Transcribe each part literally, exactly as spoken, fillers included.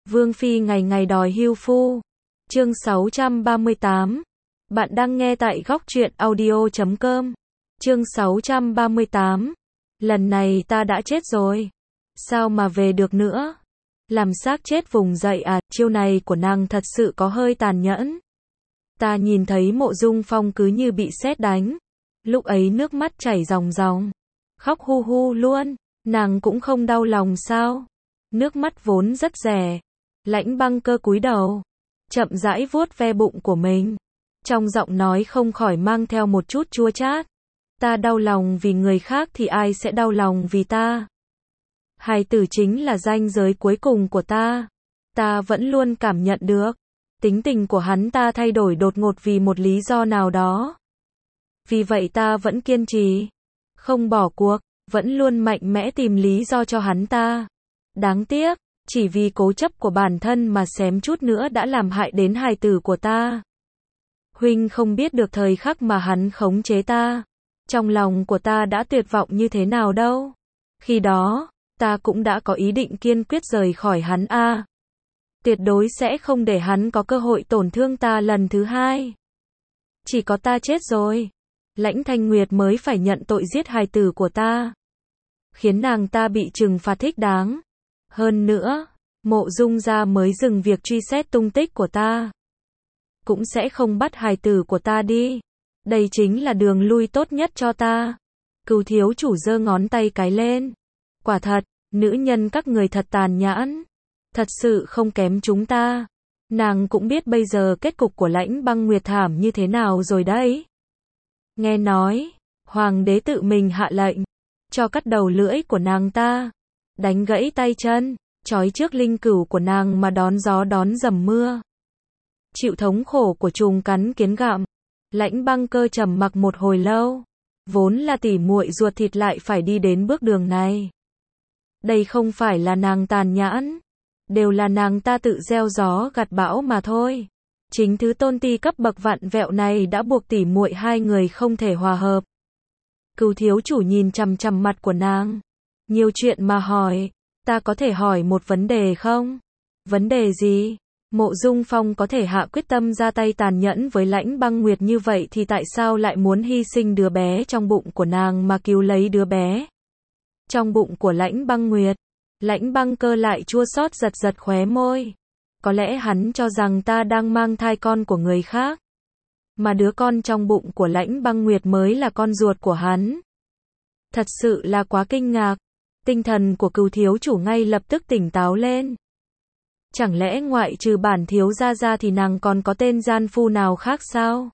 Vương Phi ngày ngày đòi hưu phu. Chương sáu trăm ba mươi tám. Bạn đang nghe tại góc truyện audio chấm com. Chương sáu trăm ba mươi tám. Lần này ta đã chết rồi. Sao mà về được nữa? Làm xác chết vùng dậy à, chiêu này của nàng thật sự có hơi tàn nhẫn. Ta nhìn thấy Mộ Dung Phong cứ như bị sét đánh. Lúc ấy nước mắt chảy ròng ròng. Khóc hu hu luôn. Nàng cũng không đau lòng sao? Nước mắt vốn rất rẻ. Lãnh Băng Cơ cúi đầu, chậm rãi vuốt ve bụng của mình. Trong giọng nói không khỏi mang theo một chút chua chát. Ta đau lòng vì người khác thì ai sẽ đau lòng vì ta? Hài tử chính là ranh giới cuối cùng của ta. Ta vẫn luôn cảm nhận được. Tính tình của hắn ta thay đổi đột ngột vì một lý do nào đó. Vì vậy ta vẫn kiên trì. Không bỏ cuộc, vẫn luôn mạnh mẽ tìm lý do cho hắn ta. Đáng tiếc, chỉ vì cố chấp của bản thân mà xém chút nữa đã làm hại đến hài tử của ta. Huynh không biết được thời khắc mà hắn khống chế ta. Trong lòng của ta đã tuyệt vọng như thế nào đâu. Khi đó, ta cũng đã có ý định kiên quyết rời khỏi hắn a. Tuyệt đối sẽ không để hắn có cơ hội tổn thương ta lần thứ hai. Chỉ có ta chết rồi, Lãnh Thanh Nguyệt mới phải nhận tội giết hài tử của ta. Khiến nàng ta bị trừng phạt thích đáng. Hơn nữa, Mộ Dung gia mới dừng việc truy xét tung tích của ta. Cũng sẽ không bắt hài tử của ta đi. Đây chính là đường lui tốt nhất cho ta. Cửu thiếu chủ giơ ngón tay cái lên. Quả thật, nữ nhân các người thật tàn nhẫn. Thật sự không kém chúng ta. Nàng cũng biết bây giờ kết cục của Lãnh Băng Nguyệt thảm như thế nào rồi đấy. Nghe nói, hoàng đế tự mình hạ lệnh, cho cắt đầu lưỡi của nàng ta. Đánh gãy tay chân, trói trước linh cửu của nàng mà đón gió đón dầm mưa. Chịu thống khổ của trùng cắn kiến gặm. Lãnh Băng Cơ trầm mặc một hồi lâu. Vốn là tỉ muội ruột thịt lại phải đi đến bước đường này. Đây không phải là nàng tàn nhẫn. Đều là nàng ta tự gieo gió gặt bão mà thôi. Chính thứ tôn ti cấp bậc vặn vẹo này đã buộc tỉ muội hai người không thể hòa hợp. Cửu thiếu chủ nhìn chằm chằm mặt của nàng. Nhiều chuyện mà hỏi. Ta có thể hỏi một vấn đề không? Vấn đề gì? Mộ Dung Phong có thể hạ quyết tâm ra tay tàn nhẫn với Lãnh Băng Nguyệt như vậy thì tại sao lại muốn hy sinh đứa bé trong bụng của nàng mà cứu lấy đứa bé? Trong bụng của Lãnh Băng Nguyệt, Lãnh Băng Cơ lại chua xót giật giật khóe môi. Có lẽ hắn cho rằng ta đang mang thai con của người khác. Mà đứa con trong bụng của Lãnh Băng Nguyệt mới là con ruột của hắn. Thật sự là quá kinh ngạc. Tinh thần của cửu thiếu chủ ngay lập tức tỉnh táo lên. Chẳng lẽ ngoại trừ bản thiếu gia ra thì nàng còn có tên gian phu nào khác sao?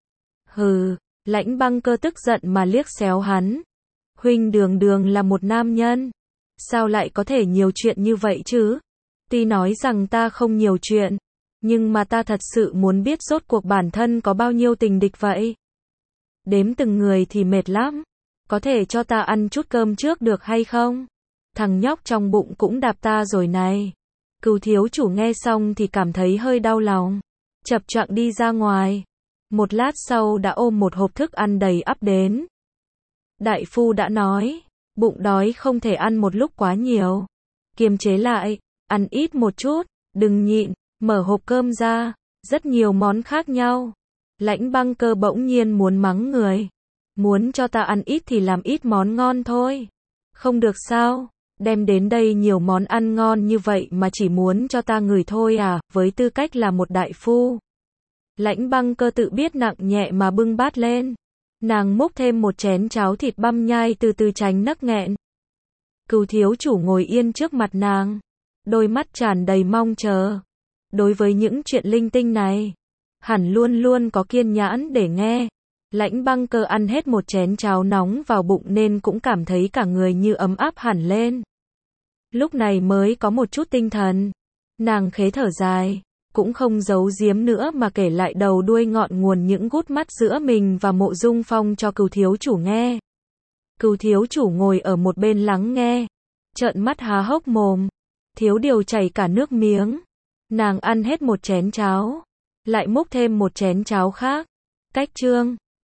Hừ, Lãnh Băng Cơ tức giận mà liếc xéo hắn. Huynh đường đường là một nam nhân. Sao lại có thể nhiều chuyện như vậy chứ? Tuy nói rằng ta không nhiều chuyện, nhưng mà ta thật sự muốn biết rốt cuộc bản thân có bao nhiêu tình địch vậy. Đếm từng người thì mệt lắm. Có thể cho ta ăn chút cơm trước được hay không? Thằng nhóc trong bụng cũng đạp ta rồi này. Cửu thiếu chủ nghe xong thì cảm thấy hơi đau lòng. Chập choạng đi ra ngoài. Một lát sau đã ôm một hộp thức ăn đầy ắp đến. Đại phu đã nói, bụng đói không thể ăn một lúc quá nhiều. Kiềm chế lại, ăn ít một chút, đừng nhịn, mở hộp cơm ra, rất nhiều món khác nhau. Lãnh Băng Cơ bỗng nhiên muốn mắng người. Muốn cho ta ăn ít thì làm ít món ngon thôi. Không được sao? Đem đến đây nhiều món ăn ngon như vậy mà chỉ muốn cho ta ngửi thôi à, với tư cách là một đại phu. Lãnh Băng Cơ tự biết nặng nhẹ mà bưng bát lên. Nàng múc thêm một chén cháo thịt băm nhai từ từ tránh nấc nghẹn. Cửu thiếu chủ ngồi yên trước mặt nàng. Đôi mắt tràn đầy mong chờ. Đối với những chuyện linh tinh này, hẳn luôn luôn có kiên nhẫn để nghe. Lãnh Băng Cơ ăn hết một chén cháo nóng vào bụng nên cũng cảm thấy cả người như ấm áp hẳn lên. Lúc này mới có một chút tinh thần. Nàng khế thở dài, cũng không giấu giếm nữa mà kể lại đầu đuôi ngọn nguồn những gút mắt giữa mình và Mộ Dung Phong cho cửu thiếu chủ nghe. Cửu thiếu chủ ngồi ở một bên lắng nghe, trợn mắt há hốc mồm, thiếu điều chảy cả nước miếng. Nàng ăn hết một chén cháo, lại múc thêm một chén cháo khác. Cách chương